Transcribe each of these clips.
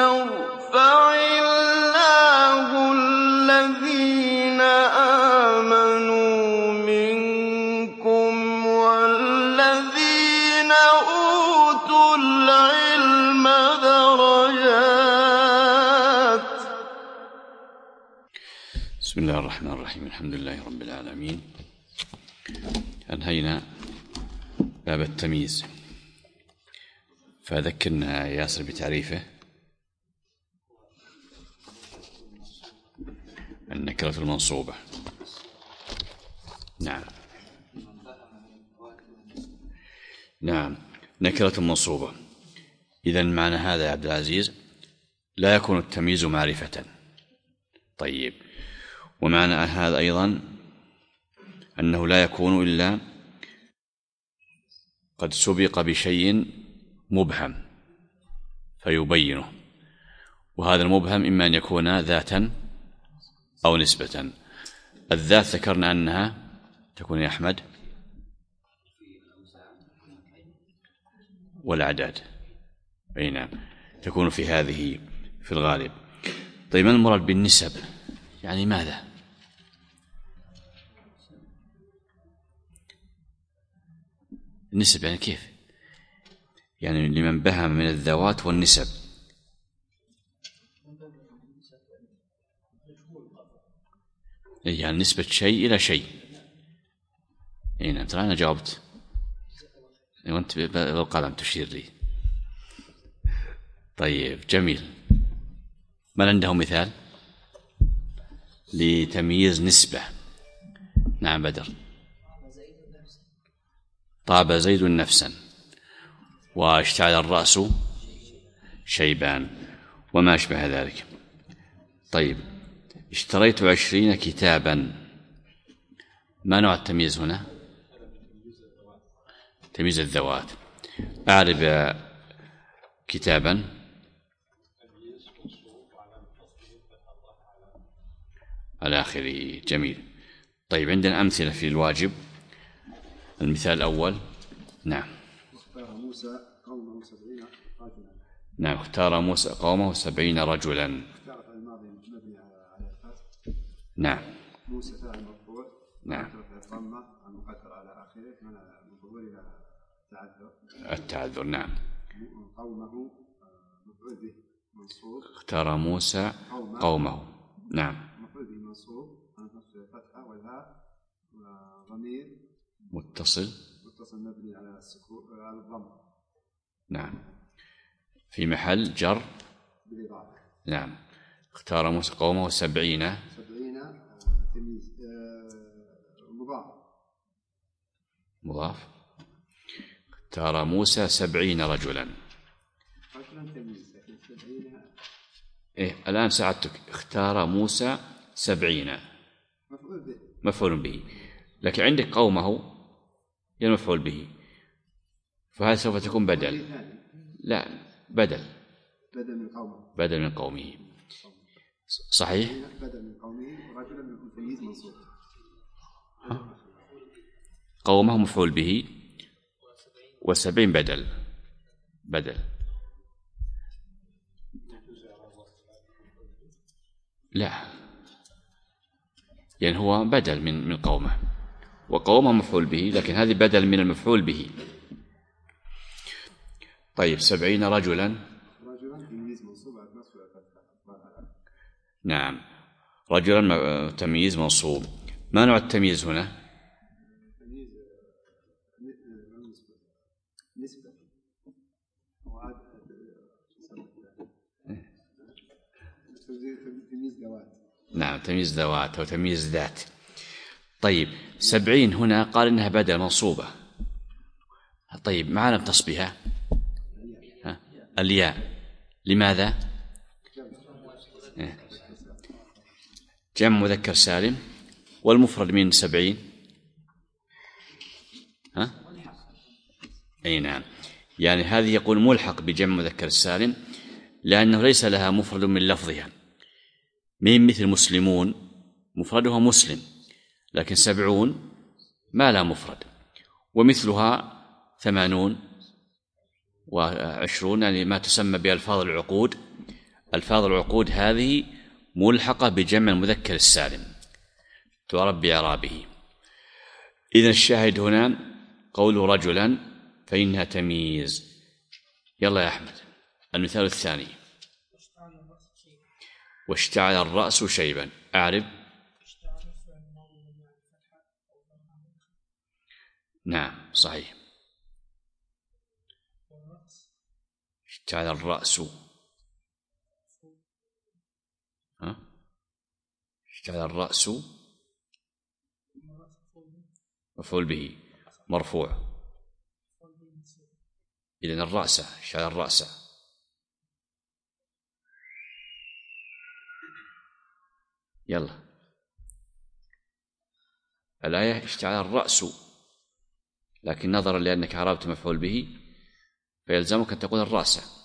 يرفع الله الذين آمنوا منكم والذين أوتوا العلم درجات. بسم الله الرحمن الرحيم. الحمد لله رب العالمين. أنهينا باب التمييز، فذكرنا ياسر بتعريفه. النكرة المنصوبة. نعم نكرة منصوبة. إذن معنى هذا يا عبد العزيز لا يكون التمييز معرفة. طيب، ومعنى هذا أيضا أنه لا يكون إلا قد سبق بشيء مبهم فيبينه، وهذا المبهم إما أن يكون ذاتا أو نسبة. الذات ذكرنا أنها تكون يا أحمد والأعداد، أي نعم تكون في هذه في الغالب. طيب، ما المراد بالنسب؟ يعني ماذا؟ النسب يعني كيف؟ يعني لمن بهم من الذوات والنسب. يعني نسبة شيء إلى شيء. اي نعم، ترى أنا جاوبت وأنت بالقلم تشير لي. طيب جميل. من عنده مثال لتمييز نسبة؟ نعم بدر. طاب زيد نفسا واشتعل الرأس شيبان وما أشبه ذلك. طيب، اشتريت 20 كتابا. ما نوع التمييز هنا؟ تمييز الذوات. أعرف كتابا. على آخره. جميل. طيب، عندنا أمثلة في الواجب. المثال الأول. نعم. اختار موسى قومه 70 رجلا. نعم، اختار موسى قومه 70 رجلا. اختار الماضي مبني على الفتح. نعم. موسى فاعل مرفوع. نعم. الضمة المقدرة على آخره من ظهور إلى التعذر. نعم. قومه مفعول به منصوب. اختار موسى قومه. نعم. مفعول به منصوب عن الفتحة والهاء ضمير متصل مبني على السكون على الضم. نعم، في محل جر بالإضافة. نعم. اختار موسى قومه 70 تمييز مضاف. اختار موسى 70 رجلا. تمييز، لكن 70 الآن ساعدتك. اختار موسى 70 مفعول به، لكن عندك قومه يعني مفعول به، فهذا سوف تكون بدل. لا، بدل من قومه. صحيح. بدل من قومه ورجلا من تمييز منصوب. قومه مفعول به و70 بدل. لا، يعني هو بدل من قومه، وقومه مفعول به، لكن هذه بدل من المفعول به. طيب، 70 رجلا. نعم، رجلا تمييز منصوب. ما نوع التمييز هنا؟ نعم، تمييز ذوات أو تمييز ذات. طيب، 70 هنا قال إنها بدل منصوبة. طيب، معنا بنصبها الياء. لماذا؟ جمع مذكر سالم. والمفرد من 70 أي نعم، يعني هذه يقول ملحق بجمع مذكر السالم، لأنه ليس لها مفرد من لفظها. من مثل مسلمون مفردها مسلم، لكن 70 ما لا مفرد. ومثلها 80 و20، يعني ما تسمى بألفاظ العقود ألفاظ العقود هذه ملحقة بجمع المذكر السالم تعرب بإعرابه. إذن الشاهد هنا قول رجلا فإنها تمييز. يلا يا أحمد المثال الثاني. واشتعل الرأس شيبا. أعرب. نعم صحيح. اشتعل الرأس. اشتعل الرأس مفعول به مرفوع. إذن الرأس اشتعل الرأس. يلا الآية اشتعل الرأس، لكن نظرا لأنك عربت مفعول به فيلزمك أن تقول الرأس.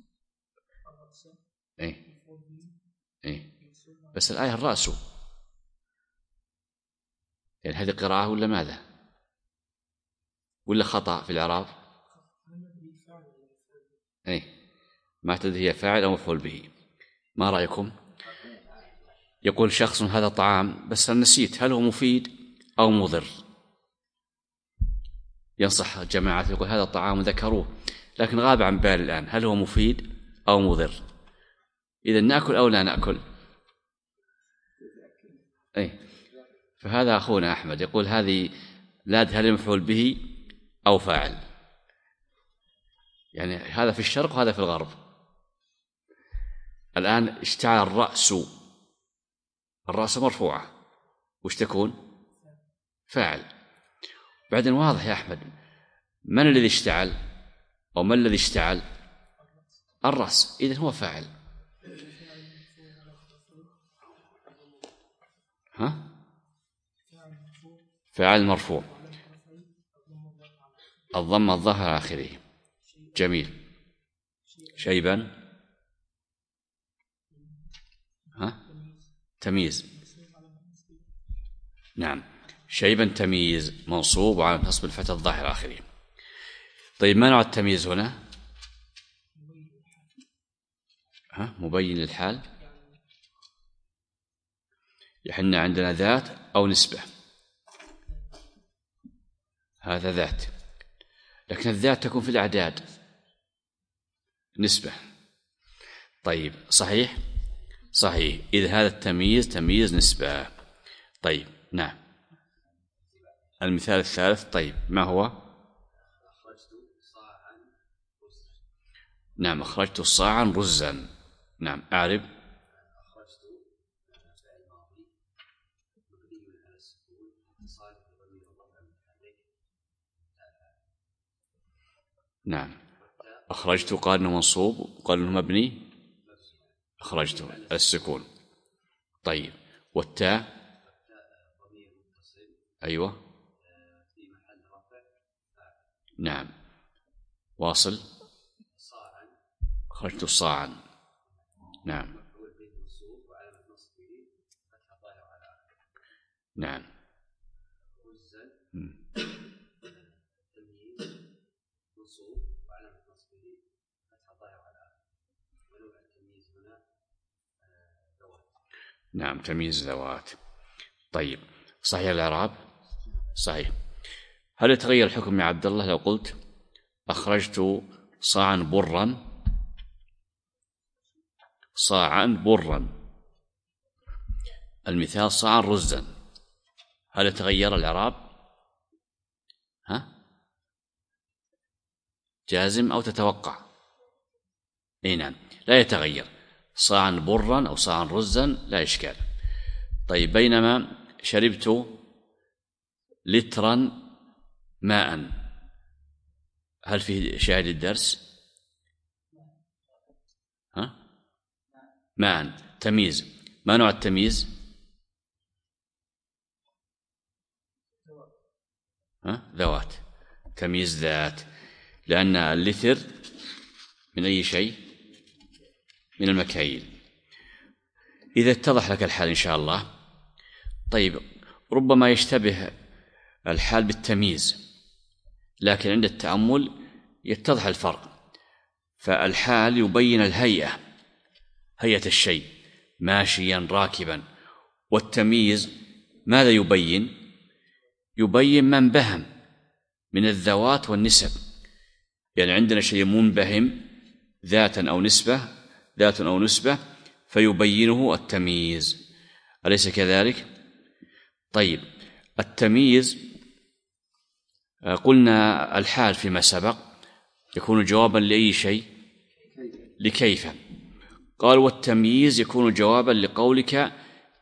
بس الآية الرأس، يعني هذه قراءة ولا ماذا؟ ولا خطأ في الإعراب؟ ما تدري هي فاعل أو مفعول به. ما رأيكم؟ يقول شخص هذا طعام، بس أنا نسيت هل هو مفيد أو مضر. ينصح جماعة يقول هذا الطعام ذكروه لكن غاب عن بالي الآن، هل هو مفيد أو مضر؟ إذا نأكل أو لا نأكل؟ فهذا أخونا أحمد يقول هذه لا هل مفعول به أو فاعل، يعني هذا في الشرق وهذا في الغرب. الآن اشتعل الرأس، الرأس مرفوعة، وش تكون؟ فاعل. بعدين واضح يا أحمد من الذي اشتعل أو ما الذي اشتعل؟ الرأس، إذن هو فاعل. فاعل مرفوع، الضم الظهر آخره. جميل. شيبا تمييز. نعم شيبا تمييز منصوب وعلى نصب الفتح الظاهر آخره. طيب ما نوع التمييز هنا؟ مبين للحال. يحن عندنا ذات أو نسبة. هذا ذات، لكن الذات تكون في الأعداد نسبة. طيب صحيح صحيح، إذا هذا التمييز تمييز نسبة. طيب نعم المثال الثالث. طيب ما هو؟ نعم أخرجت صاعا رزا. نعم أعرب. نعم أخرجت قال إنه منصوب وقال إنه مبني. أخرجته السكون. طيب والتاء؟ أيوة نعم واصل. أخرجت صاعا. نعم نعم نعم تمييز ذوات. طيب صحيح الإعراب؟ صحيح. هل يتغير الحكم يا عبد الله لو قلت أخرجت صاعا برا؟ صاعا برا. المثال صاعا رزا، هل يتغير الإعراب؟ جازم أو تتوقع؟ نعم لا يتغير. صاعا برا أو صاعا رزا لا إشكال. طيب بينما شربت لترا ماء، هل فيه شاهد الدرس؟ ماء تمييز. ما نوع التمييز؟ ذوات. تمييز ذات، لأن اللتر من أي شيء؟ من المكاييل. إذا اتضح لك الحال إن شاء الله. طيب ربما يشتبه الحال بالتمييز، لكن عند التأمل يتضح الفرق. فالحال يبين الهيئة، هيئة الشيء ماشيا راكبا. والتمييز ماذا يبين؟ يبين ما انبهم من الذوات والنسب، يعني عندنا شيء منبهم ذاتا أو نسبة فيبينه التمييز، أليس كذلك؟ طيب، التمييز قلنا الحال فيما سبق يكون جوابا لأي شيء؟ لكيف. قال والتمييز يكون جوابا لقولك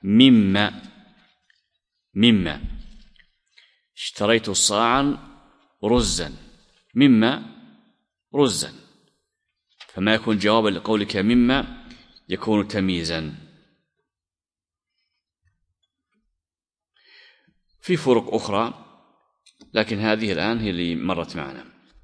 مما اشتريت صاعا رزا، مما رزا، فما يكون جوابا لقولك مما يكون تمييزا. في فروق أخرى لكن هذه الآن هي اللي مرت معنا.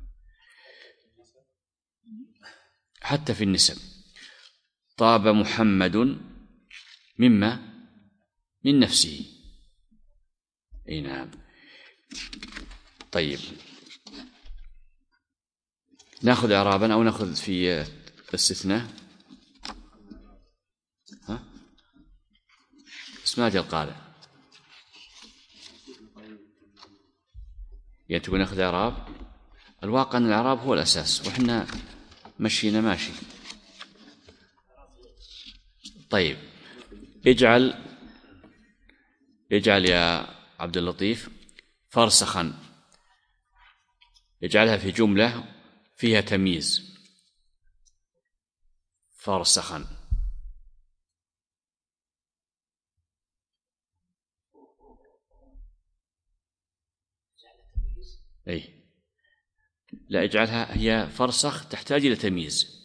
حتى في النسب، طاب محمد مما من نفسه. أي نعم. طيب، نأخذ إعرابا أو نأخذ في الاستثناء؟ اسمها القالة، يعني تقول نأخذ إعراب. الواقع أن الإعراب هو الأساس وإحنا مشينا ماشي. طيب، اجعل يا عبد اللطيف فرسخا، اجعلها في جملة فيها تمييز. فرسخا، أي لا، اجعلها هي فرسخ تحتاج إلى تمييز،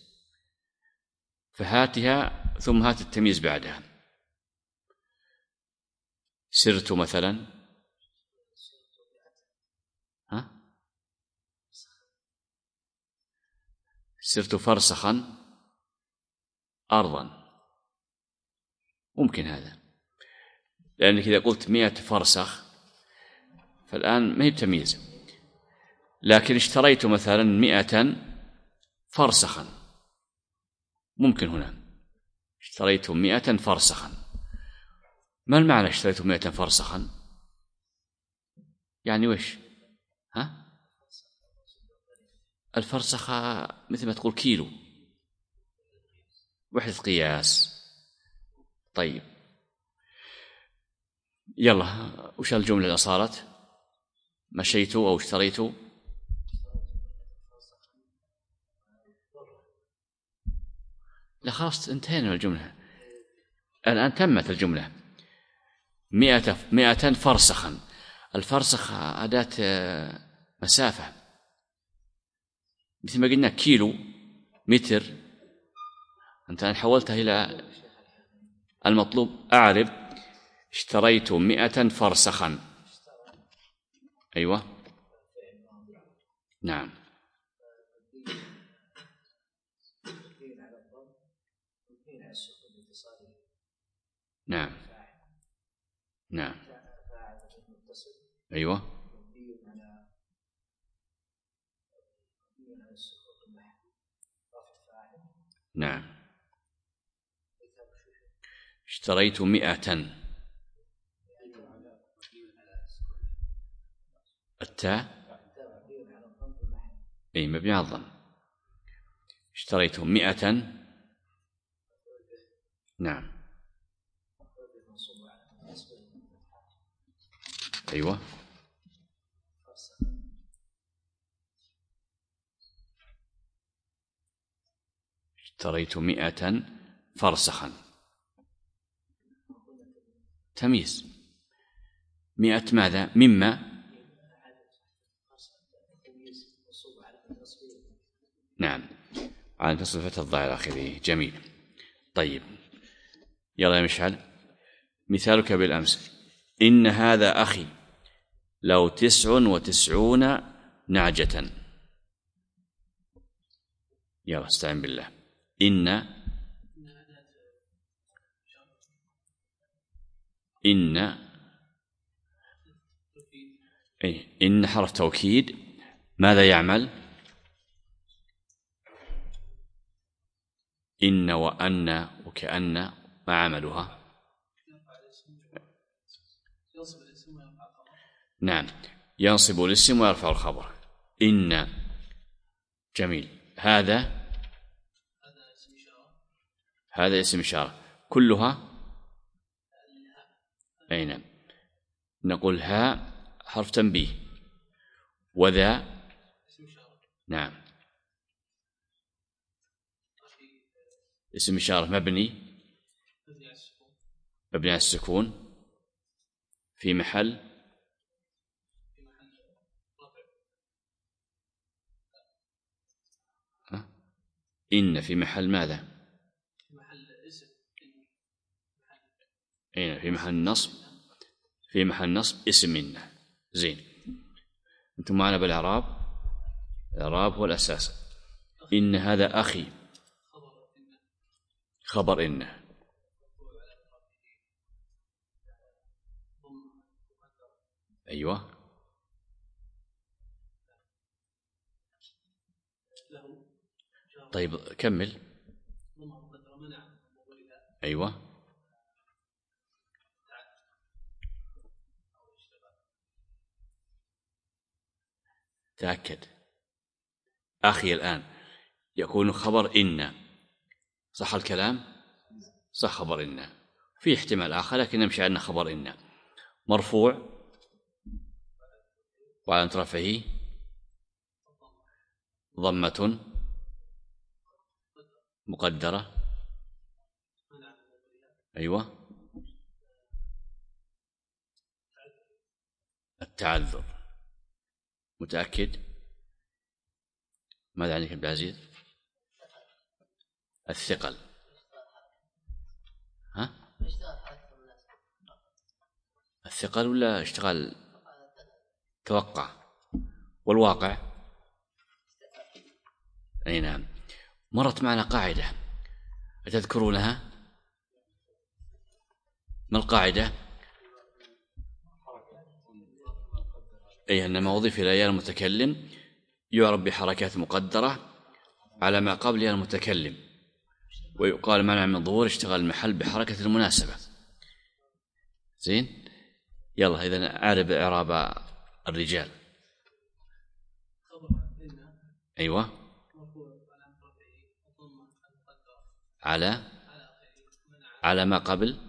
فهاتها ثم هات التمييز بعدها. سرت مثلا، سرت فرسخا أرضا، ممكن هذا، لأنك إذا قلت 100 فرسخ فالآن ما هي بتمييز. لكن اشتريت مثلا 100 فرسخا، ممكن هنا اشتريت 100 فرسخا. ما المعنى اشتريت 100 فرسخا؟ يعني وش؟ الفرسخة مثل ما تقول كيلو، وحدة قياس. طيب، يلا، وش الجملة اللي صارت؟ مشيت أو اشتريت؟ لا خلاص، انتهينا من الجملة الآن، تمت الجملة. 100 فرسخا. الفرسخ أداة مسافة، مثل ما قلنا كيلو، متر. أنت الآن حولتها إلى المطلوب. أعرب اشتريت 100 فرسخا. أيوة، نعم، نعم، نعم، أيوة، نعم. اشتريت 100. التاء أي مبني على الضم. اشتريت 100. نعم، أيوة، اشتريت 100 فرسخا. تمييز. 100 ماذا؟ مما. نعم، على تصل فتح الظاهر آخره. جميل. طيب، يلا يا مشعل، مثالك بالأمس: إن هذا أخي لو 99 نعجة. يلا استعن بالله. إن حرف توكيد، ماذا يعمل؟ إن وأن وكأن ما عملها؟ نعم، ينصب الاسم ويرفع الخبر. إن، جميل. هذا اسم إشارة كلها. أي نعم. نقول ها حرف تنبيه، وذا نعم اسم إشارة مبني على السكون في محل إن، في محل ماذا؟ أين؟ في محل نصب، في محل نصب اسم إن. زين، أنتم معنا بالإعراب. الإعراب هو الأساس. إن هذا أخي، خبر إن. أيوة، طيب كمل. أيوة، تأكد. أخي الآن يكون خبر إن، صح الكلام؟ صح، خبر إن. في احتمال آخر لكن نمشي عنا خبر إن مرفوع وعلامة رفعه ضمة مقدرة. أيوة، التعذر. متأكد؟ ماذا عنك عبد العزيز؟ الثقل. ها؟ الثقل ولا اشتغال؟ توقع. والواقع؟ أي نعم. مرت معنا قاعدة أتذكرونها؟ ما القاعدة؟ أي أن ما أضيف إلى ياء المتكلم يعرب بحركات مقدرة على ما قبل ياء المتكلم، ويقال منع من ظهور اشتغال المحل بحركة المناسبة. زين، يلا إذن أعرب إعراب الرجال. أيوة، على ما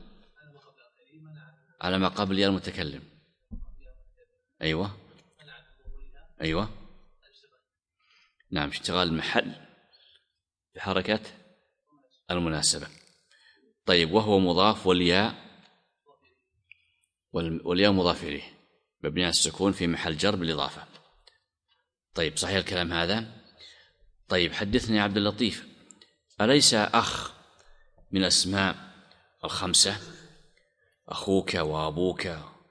قبل يا المتكلم. أيوة، أيوة، نعم، اشتغال المحل بحركة المناسبة. طيب، وهو مضاف والياء مضاف إليه مبني على السكون في محل جر بالإضافة. طيب، صحيح الكلام هذا؟ طيب، حدثني يا عبد اللطيف، أليس أخ من أسماء الخمسة؟ أخوك وأبوك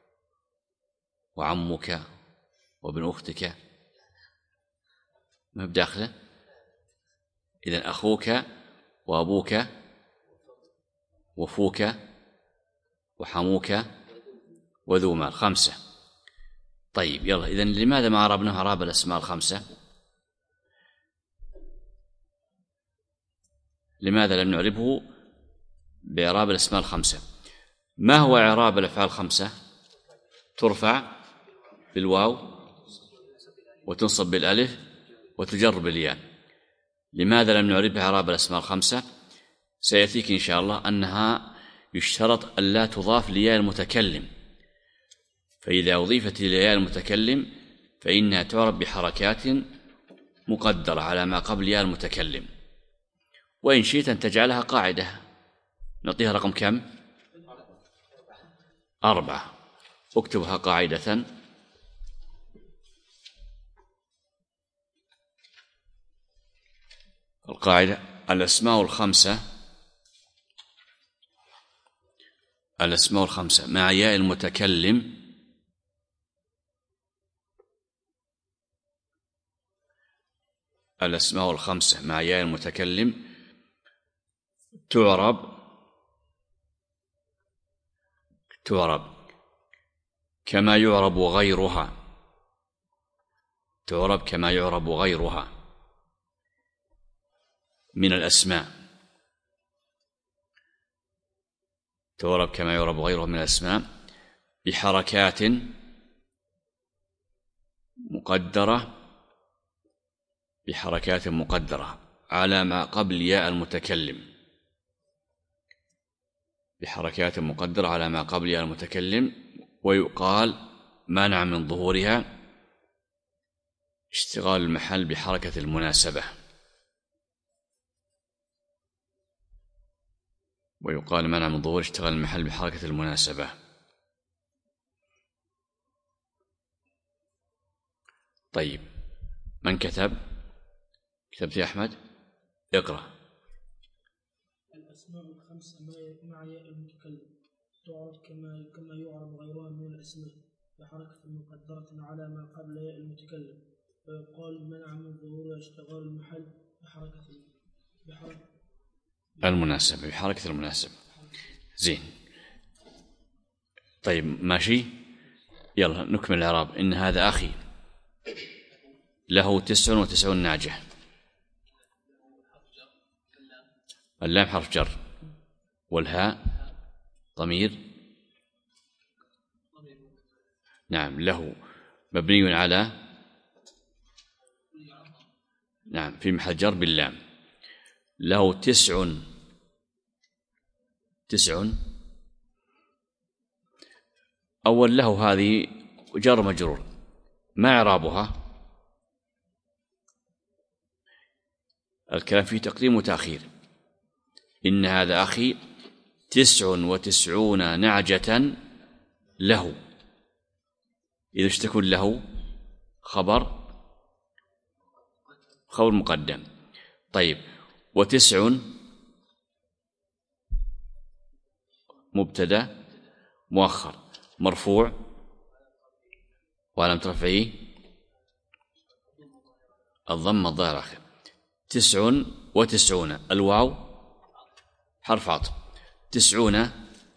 وعمك وابن أختك، ما بداخله؟ إذن أخوك وأبوك وفوك وحموك وذو مال، خمسة. طيب، يلا إذن لماذا ما عربنا إعراب الأسماء الخمسة؟ لماذا لم نعربه بإعراب الأسماء الخمسة؟ ما هو إعراب الأفعال الخمسة؟ ترفع بالواو وتنصب بالألف وتجر بالياء. لماذا لم نعرب إعراب الأسماء الخمسة؟ سيأتيك إن شاء الله أنها يشترط ألا تضاف لياء المتكلم، فإذا أضيفت لياء المتكلم فإنها تعرب بحركات مقدرة على ما قبل ياء المتكلم. وإن شئت أن تجعلها قاعدة، نعطيها رقم كم؟ 4. اكتبها قاعدة. القاعدة: الأسماء الخمسة مع ياء المتكلم تعرب كما يعرب غيرها من الأسماء تعرب كما يعرب غيره من الأسماء بحركات مقدرة على ما قبل ياء المتكلم، بحركات مقدرة على ما قبل ياء المتكلم. ويقال مانع من ظهورها اشتغال المحل بحركة المناسبة. ويقال منع من ظهور اشتغال المحل بحركة المناسبة. طيب، من كتب؟ كتبت يا أحمد؟ اقرأ. الأسماء الخمسة مع ياء المتكلم تعرف كما يعرب غيرها من الأسماء بحركة مقدرة على ما قبل ياء المتكلم. ويقال منع من ظهور اشتغال المحل بحركة المناسبة، بحركة المناسبة. زين. طيب ماشي، يلا نكمل الإعراب. إن هذا أخي له 99 ناجة. اللام حرف جر، والهاء ضمير. نعم، له مبني على، نعم، في محل جر باللام. له 9. أول له هذه جار مجرور، ما إعرابها؟ الكلام فيه تقديم وتأخير. إن هذا أخي 99 نعجة له. إذا ايش تكون له؟ خبر مقدم. طيب، 9 مبتدأ مؤخر مرفوع وعلامة رفعه الضمة الظاهرة آخر. 99 الواو حرف عطف. 90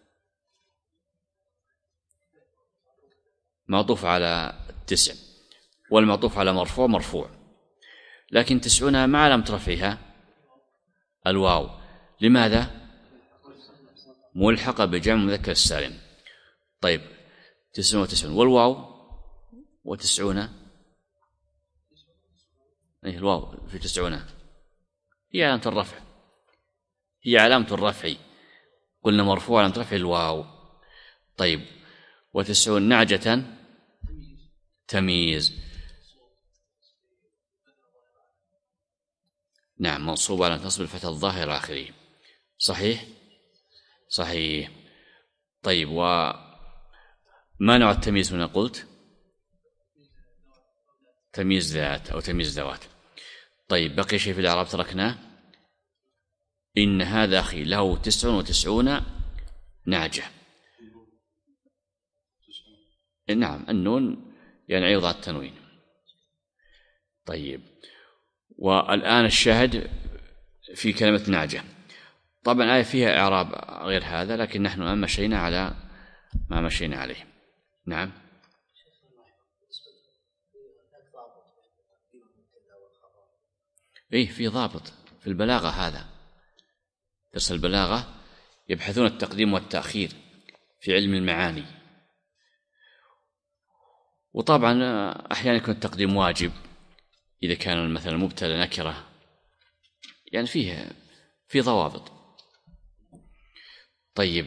معطوف على 9، والمعطوف على مرفوع، لكن 90 ما علامة رفعها الواو. لماذا؟ ملحقة بجمع مذكر السالم. طيب، 99 والواو و90، أي الواو في 90 هي علامة الرفع، هي علامة الرفع. قلنا مرفوع علامة رفع الواو. طيب، 90 نعجة تمييز. نعم، منصوب على نصب الفتح الظاهر آخره. صحيح. طيب، وما نوع التمييز هنا؟ قلت تمييز ذات أو تمييز ذوات. طيب، بقي شيء في الإعراب تركناه. إن هذا أخي له 99 نعجة. نعم، النون يعني عوض عن التنوين. طيب، والآن الشاهد في كلمة نعجة. طبعا آية فيها إعراب غير هذا، لكن نحن ما مشينا عليه. نعم. في ضابط في البلاغة. هذا درس البلاغة، يبحثون التقديم والتأخير في علم المعاني. وطبعا أحيانا يكون التقديم واجب إذا كان مثلا مبتدأ نكرة، يعني في ضوابط. طيب،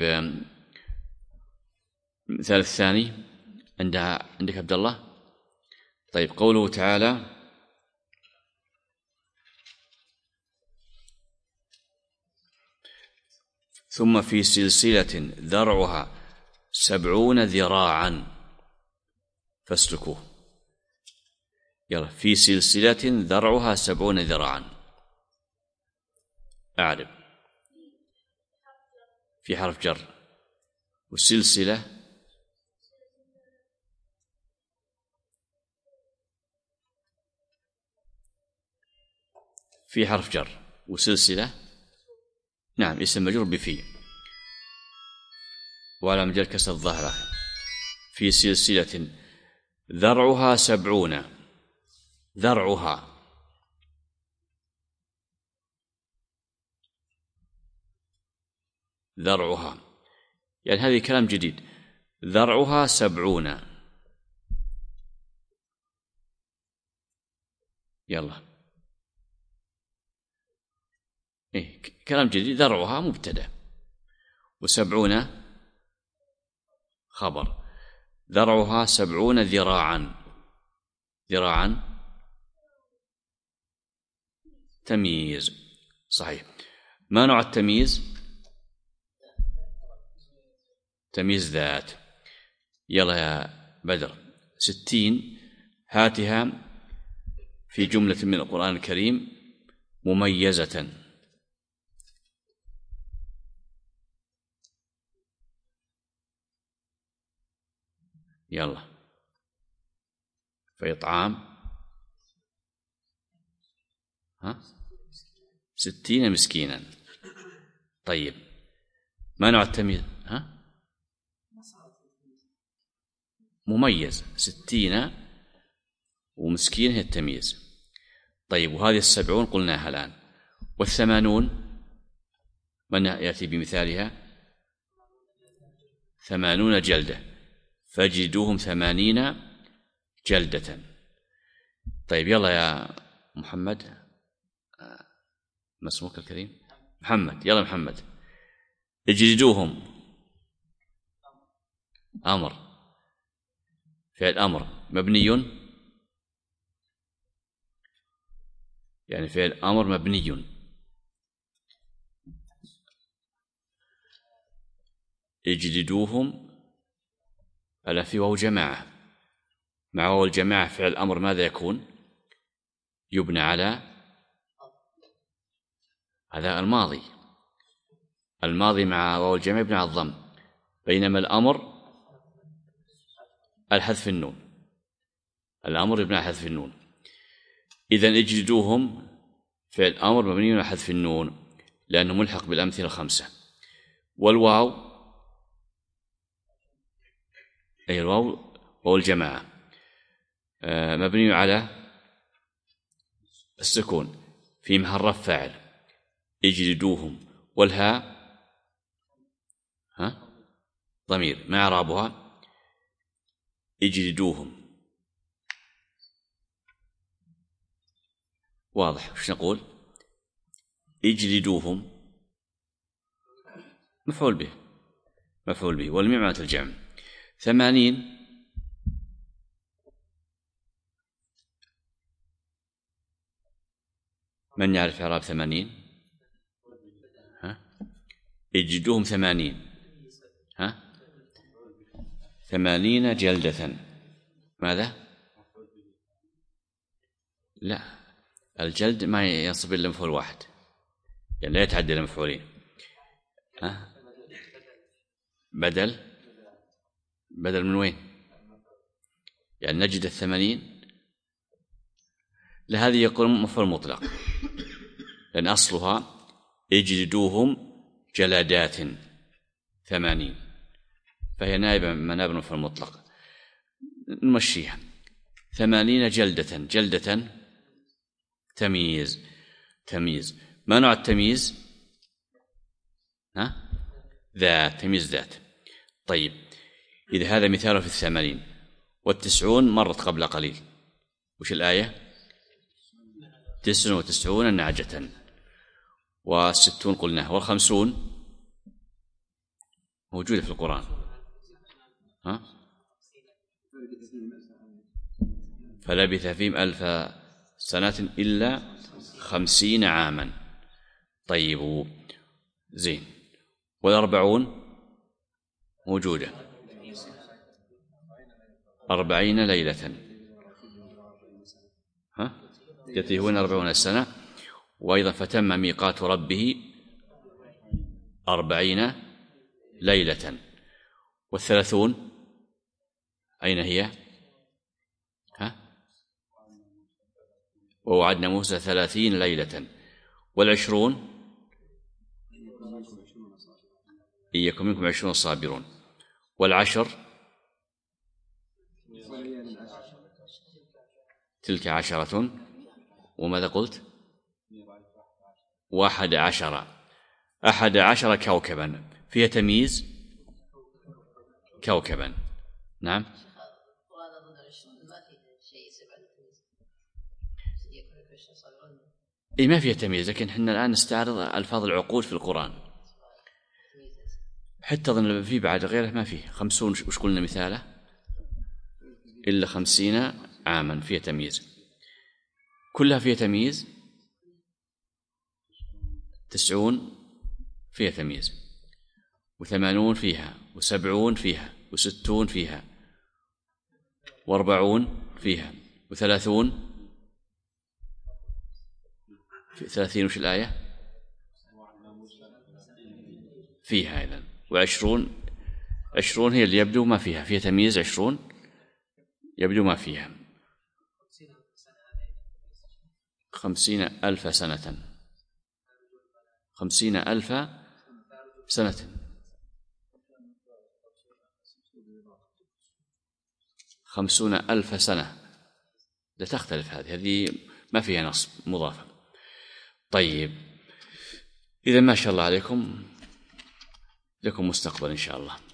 المثال الثاني عندك عبد الله. طيب، قوله تعالى: ثم في سلسلة ذرعها 70 ذراعا فاسلكوه. يلا، في سلسلة ذرعها 70 ذراعا. أعرب. في حرف جر، والسلسلة في حرف جر، وسلسلة نعم اسم مجرور بفي، وعلى مجال كسر الظاهرة. في سلسلة ذرعها 70، ذرعها يعني هذه كلام جديد. ذرعها 70. يلا إيه كلام جديد. ذرعها مبتدأ و70 خبر. ذرعها 70 ذراعا. ذراعا تمييز صحيح. ما نوع التمييز؟ تمييز ذات. يلا يا بدر 60 هاتها في جملة من القرآن الكريم مميزة. يلا في إطعام 60 مسكينا. طيب ما نوع التمييز؟ مميز. 60 ومسكين هي التمييز. طيب وهذه 70 قلناها الآن. 80 من يأتي بمثالها؟ 80 جلدة فاجلدوهم 80 جلدة. طيب يلا يا محمد، ما اسمك الكريم؟ محمد. يلا محمد اجلدوهم. أمر، فعل أمر مبني، يعني فعل أمر مبني. اجلدوهم ألا في واو جماعة، مع واو الجماعة فعل أمر ماذا يكون؟ يبنى على هذا الماضي. الماضي مع واو الجماعة يبنى على الضم، بينما الأمر الحذف النون. الأمر يبنى على حذف النون. إذن اجلدوهم فعل أمر مبني على حذف النون لأنه ملحق بالأمثلة 5. والواو أي الواو واو الجماعة مبني على السكون في محل رفع فاعل اجلدوهم. والهاء ضمير ما إعرابها؟ اجلدوهم. واضح وش نقول؟ اجلدوهم مفعول به، مفعول به والميم معنى الجمع. 80 من يعرف إعراب 80؟ اجلدوهم 80 80 جلدة. ماذا؟ لا، الجلد ما ينصب إلا مفعول واحد، يعني لا يتعدى إلى مفعولين. بدل من وين؟ يعني نجد 80 لهذه يقول مفعول مطلق، لأن أصلها اجلدوهم جلدات 80، فهي نائبة من نائب المفعول المطلق. نمشيها 80 جلدة. جلدة تمييز. ما نوع التمييز؟ ذات، تمييز ذات. طيب إذا هذا مثال في 80 و90 مرت قبل قليل، وش الآية؟ 99 نعجة، و60 قلناها، و50 موجودة في القرآن. فلبث فيهم 1000 سنة إلا 50 عاما. طيب زين. و40 موجودة 40 ليلة، يتيهون 40 سنة. وأيضا فتم ميقات ربه 40 ليلة. و30 أين هي؟ ووعدنا موسى 30 ليلة. و20 إن يكن منكم 20 صابرون. والعشر تلك 10. وماذا قلت؟ 11 كوكبا. فيها تمييز كوكبا. نعم. إيه ما فيها تمييز، لكن إحنا الآن نستعرض ألفاظ العقود في القرآن. حتى أظن في بعد غيره ما فيه. 50 وش قلنا مثاله؟ إلا 50 عاما فيها تمييز، كلها فيها تمييز. 90 فيها تمييز، و80 فيها، و70 فيها، و60 فيها، و40 فيها، و30 في 30 وش الآية فيها إذن، و20 هي اللي يبدو ما فيها تمييز. 20 يبدو ما فيها. 50,000 سنة. 50,000 سنة. 50,000 سنة لا تختلف، هذه ما فيها نصب مضافة. طيب إذا ما شاء الله عليكم، لكم مستقبل إن شاء الله.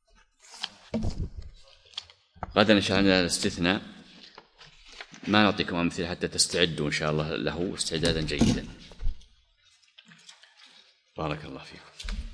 غدا إن شاء الله الاستثناء ما نعطيكم أمثلة حتى تستعدوا إن شاء الله له استعدادا جيدا. بارك الله فيكم.